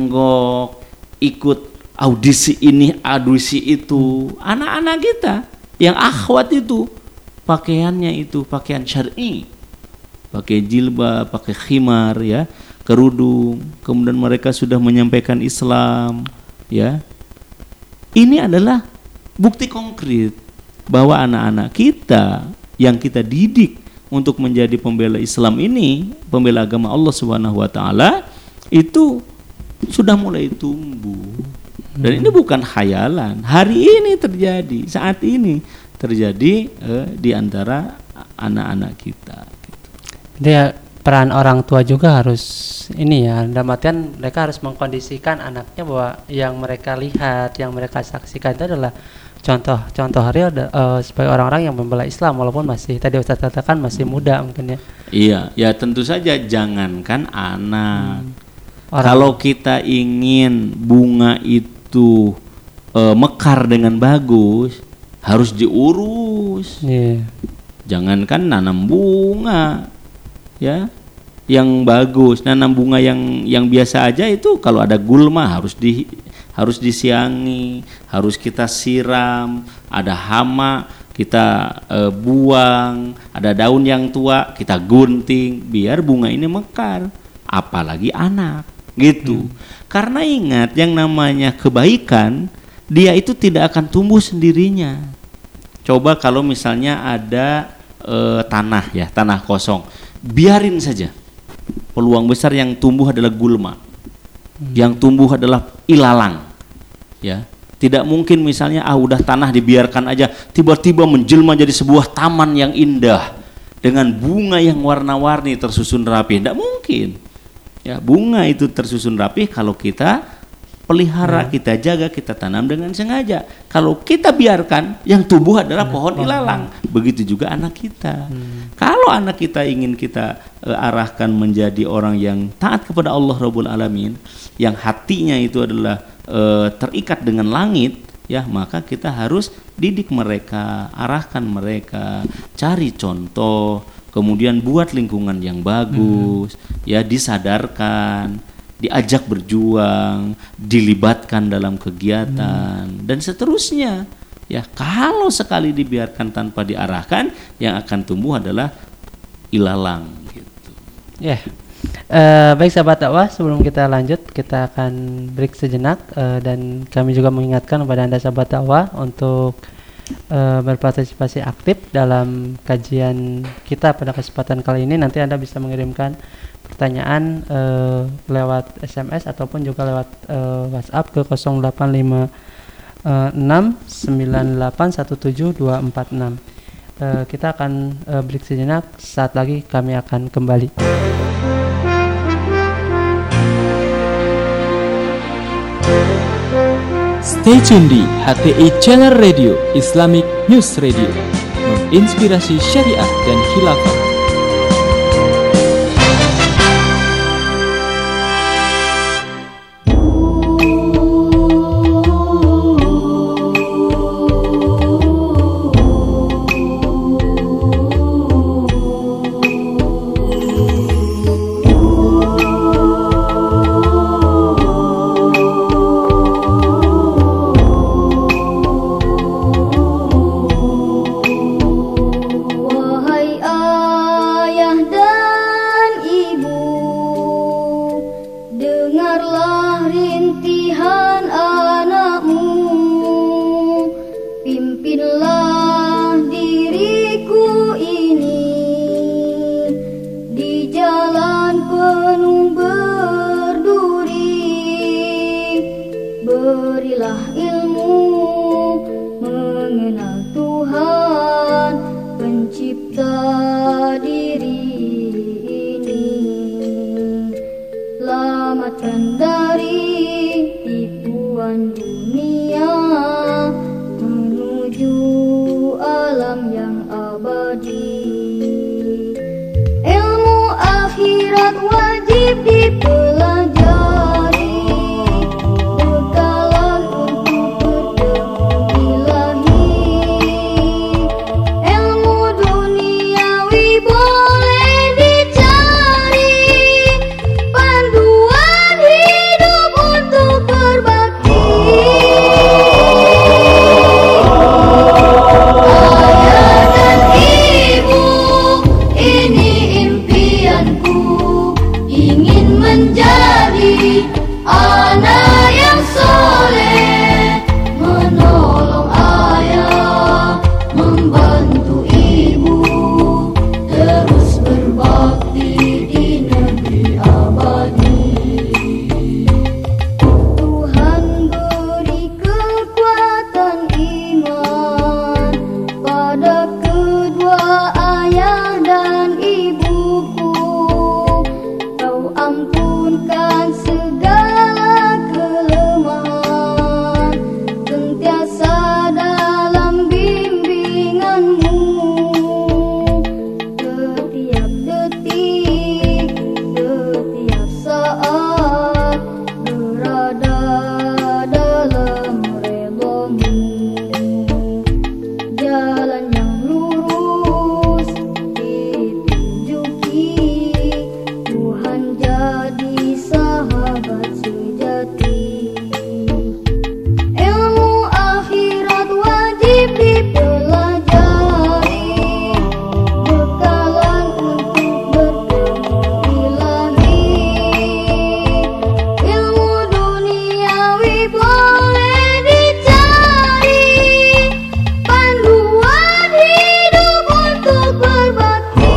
B: lenggak-lenggok, ikut audisi ini, audisi itu. Anak-anak kita Yang akhwat itu pakaiannya itu pakaian syar'i, pakai jilbab, pakai khimar, ya, kerudung. Kemudian mereka sudah menyampaikan Islam, ya. Ini adalah bukti konkret bahwa anak-anak kita yang kita didik untuk menjadi pembela Islam ini, pembela agama Allah Subhanahu wa taala, itu sudah mulai tumbuh. Dan ini bukan khayalan. Hari ini terjadi, saat ini terjadi di antara anak-anak kita. Gitu.
A: Dia peran orang tua juga harus ini ya, dalam artian mereka harus mengkondisikan anaknya bahwa yang mereka lihat, yang mereka saksikan itu adalah contoh real sebagai orang-orang yang membela Islam walaupun masih tadi Ustaz katakan masih muda mungkin ya.
B: Iya, ya tentu saja jangankan anak. Kalau kita ingin bunga itu mekar dengan bagus, harus diurus.
A: Yeah.
B: Jangankan nanam bunga, ya, yang bagus. Nanam bunga yang biasa aja itu kalau ada gulma harus disiangi, harus kita siram. Ada hama kita buang, ada daun yang tua kita gunting biar bunga ini mekar. Apalagi anak, gitu. Karena ingat yang namanya kebaikan dia itu tidak akan tumbuh sendirinya. Coba kalau misalnya ada tanah ya, tanah kosong, biarin saja. Peluang besar yang tumbuh adalah gulma, yang tumbuh adalah ilalang, ya. Tidak mungkin misalnya udah tanah dibiarkan aja tiba-tiba menjelma jadi sebuah taman yang indah dengan bunga yang warna-warni tersusun rapi. Tidak mungkin. Ya, bunga itu tersusun rapi kalau kita pelihara, kita jaga, kita tanam dengan sengaja. Kalau kita biarkan, yang tumbuh adalah pohon ilalang. Begitu juga anak kita. Kalau anak kita ingin kita arahkan menjadi orang yang taat kepada Allah Rabbul Alamin, yang hatinya itu adalah terikat dengan langit, ya, maka kita harus didik mereka, arahkan mereka, cari contoh, kemudian buat lingkungan yang bagus, ya, disadarkan, diajak berjuang, dilibatkan dalam kegiatan dan seterusnya. Ya, kalau sekali dibiarkan tanpa diarahkan, yang akan tumbuh adalah ilalang gitu.
A: Ya. Baik sahabat dakwah, sebelum kita lanjut kita akan break sejenak dan kami juga mengingatkan kepada Anda sahabat dakwah untuk berpartisipasi aktif dalam kajian kita pada kesempatan kali ini. Nanti Anda bisa mengirimkan pertanyaan lewat SMS ataupun juga lewat WhatsApp ke 085698172246. Kita akan break sejenak, saat lagi kami akan kembali.
C: Stay tune di HTI Channel Radio Islamic News Radio, menginspirasi syariah dan khilafah.
E: anak yang soleh, menolong ayah, membantu ibu, terus berbakti di negeri abadi. Tuhan beri kekuatan iman pada kedua ayah dan ibuku. Kau ampunkan segala kelemahan, sentiasa dalam bimbinganmu. Setiap detik, setiap saat, berada dalam redha-Mu. Jalan yang lurus ditunjuki, Tuhan jadi sahabat sejati. Ilmu akhirat wajib dipelajari, bekalan untuk bertemu Ilahi. Ilmu duniawi boleh dicari, panduan hidup untuk berbakti.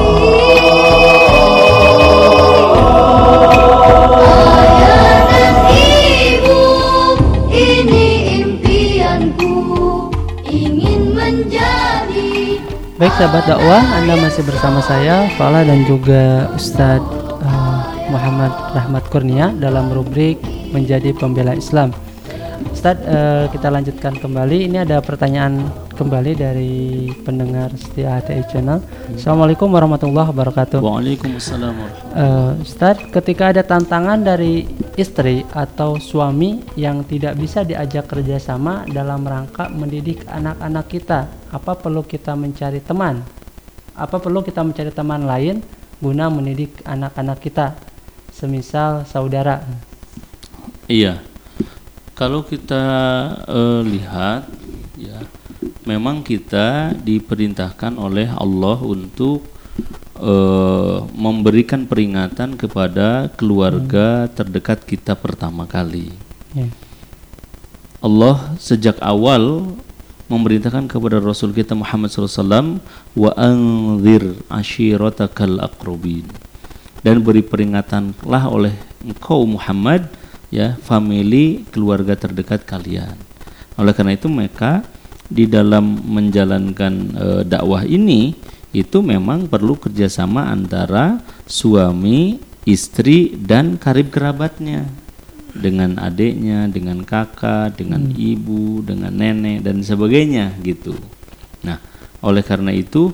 E: Ayah dan ibu, ini impianku, ingin menjadi.
A: Baik sahabat dakwah, Anda masih bersama saya Fala dan juga Ustadz Muhammad Rahmat Kurnia dalam rubrik Menjadi Pembela Islam. Ustadz, kita lanjutkan kembali. Ini ada pertanyaan kembali dari pendengar setia HTI Channel. Assalamualaikum warahmatullahi wabarakatuh.
B: Waalaikumsalam warahmatullahi
A: Ustadz, ketika ada tantangan dari istri atau suami yang tidak bisa diajak kerjasama dalam rangka mendidik anak-anak kita, apa perlu kita mencari teman? Apa perlu kita mencari teman lain guna mendidik anak-anak kita, semisal saudara?
B: Iya, kalau kita lihat, ya, memang kita diperintahkan oleh Allah untuk memberikan peringatan kepada keluarga terdekat kita pertama kali.
A: Ya.
B: Allah sejak awal memerintahkan kepada Rasul kita Muhammad SAW, wa anzir ashiratakal aqrabin, dan beri peringatanlah oleh engkau Muhammad, ya, family, keluarga terdekat kalian. Oleh karena itu maka di dalam menjalankan dakwah ini itu memang perlu kerjasama antara suami, istri, dan karib kerabatnya, dengan adiknya, dengan kakak, dengan ibu, dengan nenek dan sebagainya gitu. Nah, oleh karena itu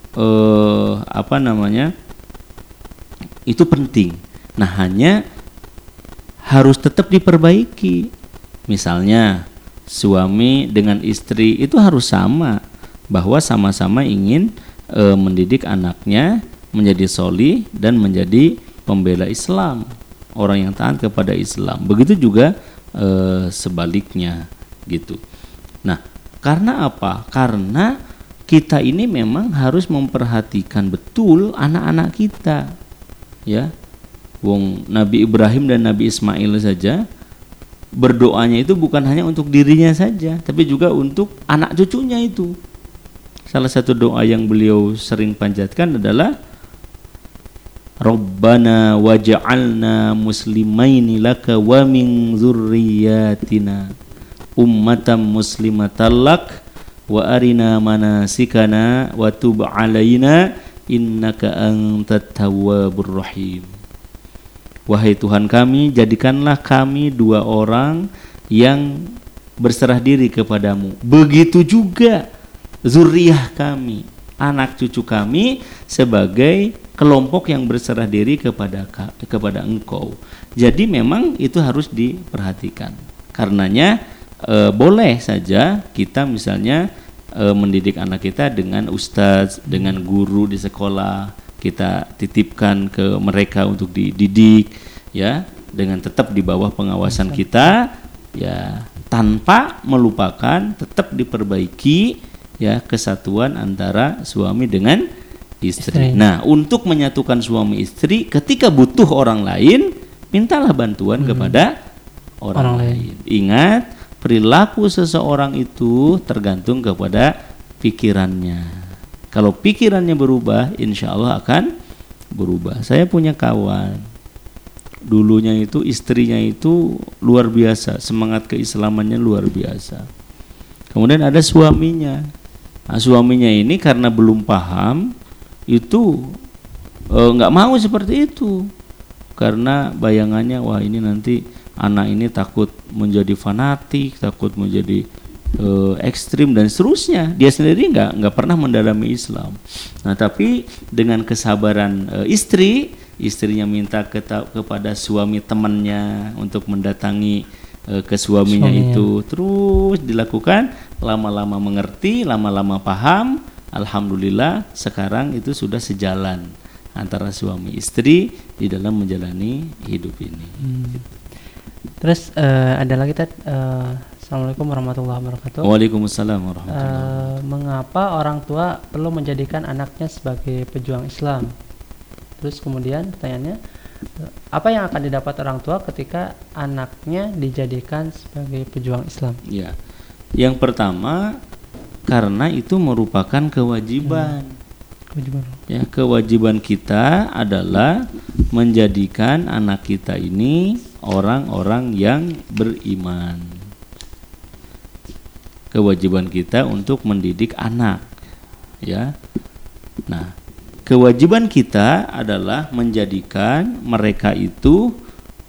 B: itu penting. Nah, hanya harus tetap diperbaiki. Misalnya suami dengan istri itu harus sama, bahwa sama-sama ingin mendidik anaknya menjadi sholih dan menjadi pembela Islam, orang yang taat kepada Islam. Begitu juga sebaliknya gitu. Nah, karena apa? Karena kita ini memang harus memperhatikan betul anak-anak kita, ya. Wong Nabi Ibrahim dan Nabi Ismail saja berdoanya itu bukan hanya untuk dirinya saja, tapi juga untuk anak cucunya itu. Salah satu doa yang beliau sering panjatkan adalah Rabbana waj'alna muslimaini laka wa min dzurriyyatina ummatan muslimatan lak wa arina manasikana wa tub alaina innaka antat tawwabur rahim. Wahai Tuhan kami, jadikanlah kami dua orang yang berserah diri kepadamu. Begitu juga zuriyah kami, anak cucu kami, sebagai kelompok yang berserah diri kepada Engkau. Jadi memang itu harus diperhatikan. Karenanya boleh saja kita misalnya mendidik anak kita dengan ustadz, dengan guru di sekolah, kita titipkan ke mereka untuk dididik, ya, dengan tetap di bawah pengawasan kita, ya, tanpa melupakan tetap diperbaiki, ya, kesatuan antara suami dengan istri. Nah, untuk menyatukan suami istri, ketika butuh orang lain, mintalah bantuan kepada orang lain. Ingat, perilaku seseorang itu tergantung kepada pikirannya. Kalau pikirannya berubah, insya Allah akan berubah. Saya punya kawan, dulunya itu istrinya itu luar biasa, semangat keislamannya luar biasa. Kemudian ada suaminya. Nah, suaminya ini karena belum paham itu nggak mau seperti itu, karena bayangannya wah ini nanti anak ini takut menjadi fanatik, takut menjadi ekstrim dan seterusnya. Dia sendiri nggak pernah mendalami Islam. Nah, tapi dengan kesabaran istrinya minta kepada suami temannya untuk mendatangi ke suaminya itu, terus dilakukan, lama-lama mengerti, lama-lama paham. Alhamdulillah sekarang itu sudah sejalan antara suami istri di dalam menjalani hidup ini.
A: Terus ada lagi Assalamualaikum warahmatullahi wabarakatuh.
B: Waalaikumsalam warahmatullahi wabarakatuh.
A: Mengapa orang tua perlu menjadikan anaknya sebagai pejuang Islam? Terus kemudian pertanyaannya, apa yang akan didapat orang tua ketika anaknya dijadikan sebagai pejuang Islam?
B: Ya, yang pertama karena itu merupakan kewajiban. Ya, kewajiban kita adalah menjadikan anak kita ini orang-orang yang beriman. Kewajiban kita untuk mendidik anak, ya. Nah, kewajiban kita adalah menjadikan mereka itu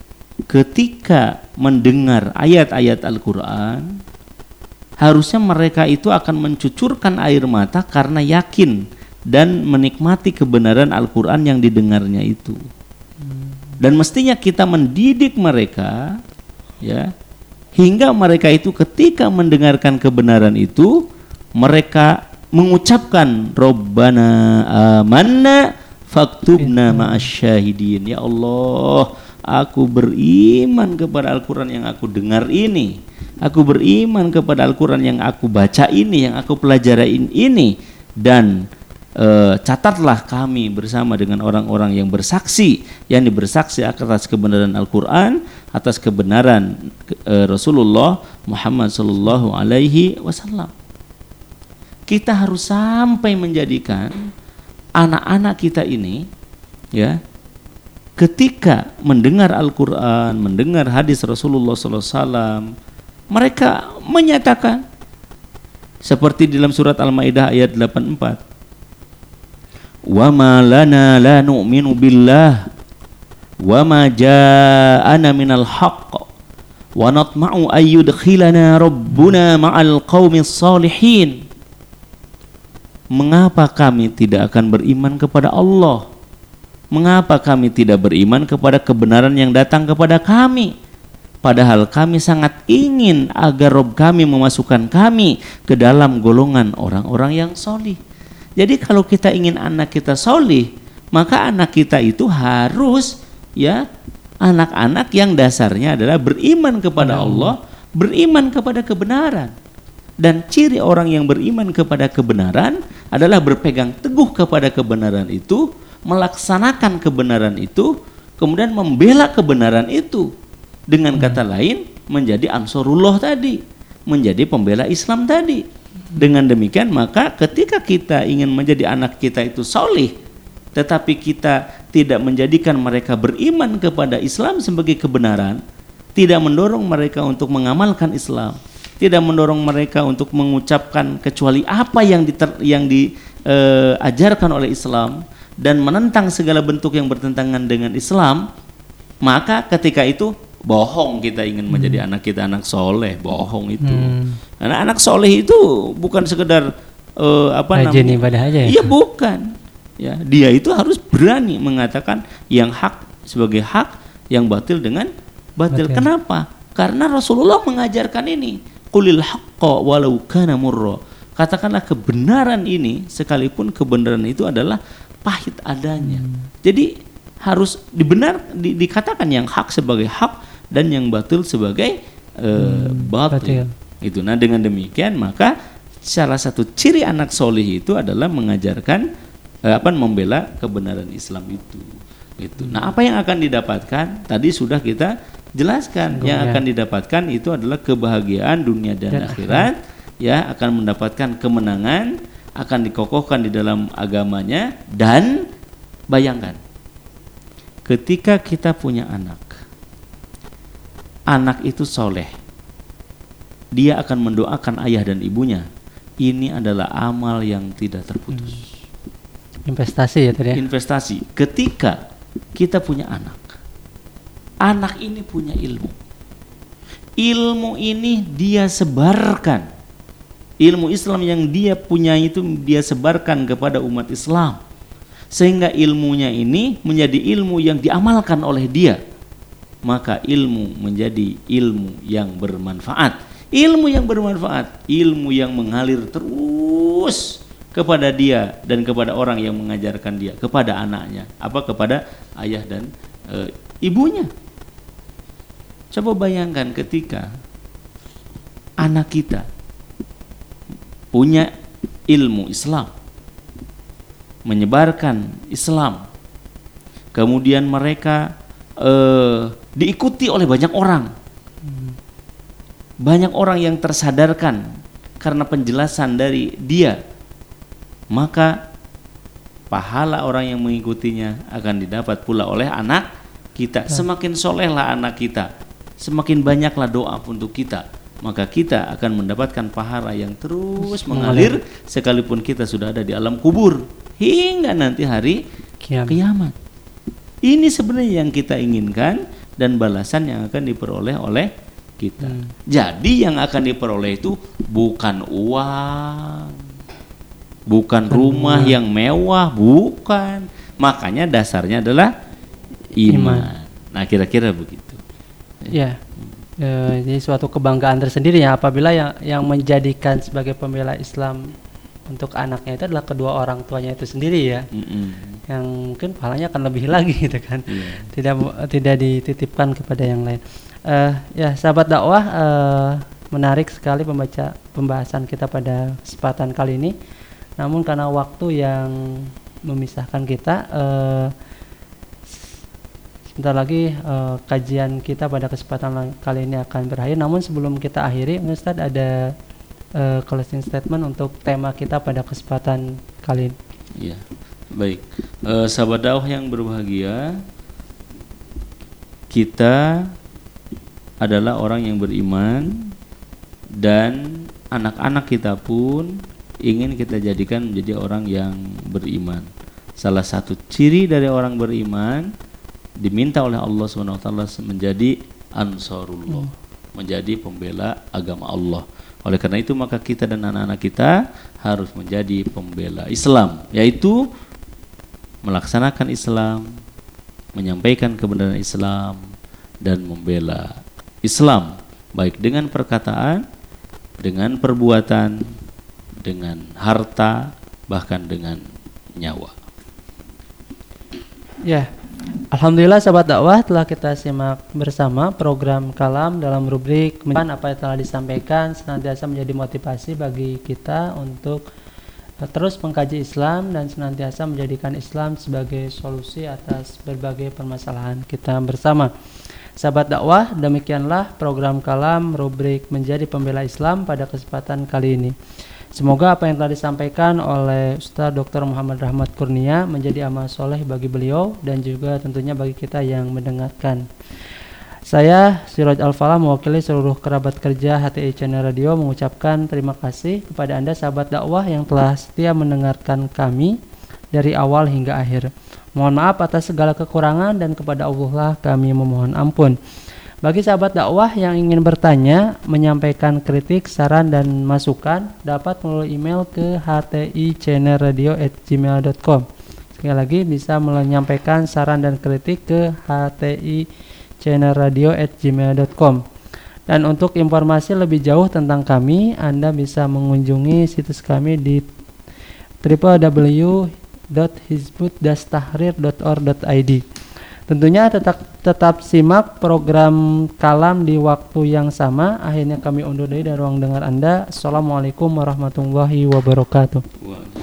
B: ketika mendengar ayat-ayat Al-Quran, harusnya mereka itu akan mencucurkan air mata karena yakin dan menikmati kebenaran Al-Quran yang didengarnya itu. Dan mestinya kita mendidik mereka, ya, hingga mereka itu ketika mendengarkan kebenaran itu, mereka mengucapkan Rabbana amanna faktubna ma'asyahidin. Ya Allah, aku beriman kepada Al-Quran yang aku dengar ini, aku beriman kepada Al-Quran yang aku baca ini, yang aku pelajari ini, dan catatlah kami bersama dengan orang-orang yang bersaksi, yang bersaksi atas kebenaran Al-Quran, atas kebenaran Rasulullah Muhammad sallallahu alaihi wasallam. Kita harus sampai menjadikan anak-anak kita ini, ya, ketika mendengar Al-Quran, mendengar hadis Rasulullah sallallahu alaihi wasallam, mereka menyatakan seperti dalam surat Al-Maidah ayat 84. Wa ma lana la nu'minu billah wa ma ja'ana minal haqq wa natma'u ayyudkhilana rabbuna ma'al qaumis salihin. Mengapa kami tidak akan beriman kepada Allah? Mengapa kami tidak beriman kepada kebenaran yang datang kepada kami? Padahal kami sangat ingin agar Rabb kami memasukkan kami ke dalam golongan orang-orang yang solih. Jadi kalau kita ingin anak kita solih, maka anak kita itu harus, ya, anak-anak yang dasarnya adalah beriman kepada Allah, beriman kepada kebenaran. Dan ciri orang yang beriman kepada kebenaran adalah berpegang teguh kepada kebenaran itu, melaksanakan kebenaran itu, kemudian membela kebenaran itu. Dengan kata lain, menjadi Ansarullah tadi, menjadi pembela Islam tadi. Dengan demikian maka ketika kita ingin menjadi anak kita itu solih, tetapi kita tidak menjadikan mereka beriman kepada Islam sebagai kebenaran, tidak mendorong mereka untuk mengamalkan Islam, tidak mendorong mereka untuk mengucapkan kecuali apa yang diajarkan oleh Islam, dan menentang segala bentuk yang bertentangan dengan Islam, maka ketika itu bohong kita ingin menjadi anak kita anak soleh, bohong itu. Karena anak soleh itu bukan sekedar rajin ibadah aja ya. Iya, bukan. Ya, dia itu harus berani mengatakan yang hak sebagai hak, yang batil dengan batil. Kenapa? Karena Rasulullah mengajarkan ini. Qulil haqqa walau kana murra. Katakanlah kebenaran ini sekalipun kebenaran itu adalah pahit adanya. Jadi harus dikatakan yang hak sebagai hak dan yang batil sebagai batil. Itu. Nah, dengan demikian maka salah satu ciri anak solih itu adalah mengajarkan membela kebenaran Islam itu. Gitu. Nah, apa yang akan didapatkan? Tadi sudah kita jelaskan yang akan didapatkan itu adalah kebahagiaan dunia dan akhirat, ya, akan mendapatkan kemenangan, akan dikokohkan di dalam agamanya. Dan bayangkan ketika kita punya anak itu soleh, dia akan mendoakan ayah dan ibunya. Ini adalah amal yang tidak terputus.
A: Investasi ya tadi ya?
B: Investasi. Ketika kita punya anak ini punya ilmu ini dia sebarkan, ilmu Islam yang dia punya itu dia sebarkan kepada umat Islam, sehingga ilmunya ini menjadi ilmu yang diamalkan oleh dia, maka ilmu menjadi ilmu yang bermanfaat. Ilmu yang bermanfaat, ilmu yang mengalir terus kepada dia dan kepada orang yang mengajarkan dia, kepada anaknya, kepada ayah dan ibunya. Coba bayangkan ketika anak kita punya ilmu Islam, menyebarkan Islam, kemudian mereka diikuti oleh banyak orang. Banyak orang yang tersadarkan karena penjelasan dari dia, maka pahala orang yang mengikutinya akan didapat pula oleh anak kita. Semakin solehlah anak kita, semakin banyaklah doa untuk kita, maka kita akan mendapatkan pahala yang terus mengalir sekalipun kita sudah ada di alam kubur hingga nanti hari kiamat. Ini sebenarnya yang kita inginkan dan balasan yang akan diperoleh oleh kita. Jadi yang akan diperoleh itu bukan uang, bukan rumah yang mewah, bukan. Makanya dasarnya adalah iman. Nah, kira-kira begitu.
A: Ya. Jadi suatu kebanggaan tersendiri ya apabila yang menjadikan sebagai pembela Islam untuk anaknya itu adalah kedua orang tuanya itu sendiri ya. Yang mungkin pahalanya akan lebih lagi gitu kan. Tidak dititipkan kepada yang lain. Ya sahabat dakwah, menarik sekali pembahasan kita pada kesempatan kali ini. Namun karena waktu yang memisahkan kita, sebentar lagi kajian kita pada kesempatan kali ini akan berakhir. Namun sebelum kita akhiri, Ustaz ada closing statement untuk tema kita pada kesempatan kali ini.
B: Ya, baik. Sahabat dakwah yang berbahagia, kita adalah orang yang beriman dan anak-anak kita pun ingin kita jadikan menjadi orang yang beriman. Salah satu ciri dari orang beriman diminta oleh Allah SWT menjadi ansarullah, menjadi pembela agama Allah. Oleh karena itu maka kita dan anak-anak kita harus menjadi pembela Islam, yaitu melaksanakan Islam, menyampaikan kebenaran Islam, dan membela Islam, baik dengan perkataan, dengan perbuatan, dengan harta, bahkan dengan nyawa.
A: Ya, alhamdulillah sahabat dakwah, telah kita simak bersama program Kalam dalam rubrik apa yang telah disampaikan senantiasa menjadi motivasi bagi kita untuk terus mengkaji Islam dan senantiasa menjadikan Islam sebagai solusi atas berbagai permasalahan kita bersama. Sahabat dakwah, demikianlah program Kalam rubrik menjadi pembela Islam pada kesempatan kali ini. Semoga apa yang telah disampaikan oleh Ustaz Dr. Muhammad Rahmat Kurnia menjadi amal soleh bagi beliau dan juga tentunya bagi kita yang mendengarkan. Saya Siraj Al-Falah mewakili seluruh kerabat kerja HTI Channel Radio mengucapkan terima kasih kepada Anda sahabat dakwah yang telah setia mendengarkan kami dari awal hingga akhir. Mohon maaf atas segala kekurangan dan kepada Allah lah kami memohon ampun. Bagi sahabat dakwah yang ingin bertanya, menyampaikan kritik, saran dan masukan dapat melalui email ke htichannelradio@gmail.com. Sekali lagi bisa menyampaikan saran dan kritik ke htichannelradio@gmail.com. Dan untuk informasi lebih jauh tentang kami, Anda bisa mengunjungi situs kami di www.hizbut-tahrir.org.id. Tentunya tetap simak program Kalam di waktu yang sama. Akhirnya kami undur diri dari ruang dengar Anda. Assalamualaikum warahmatullahi wabarakatuh.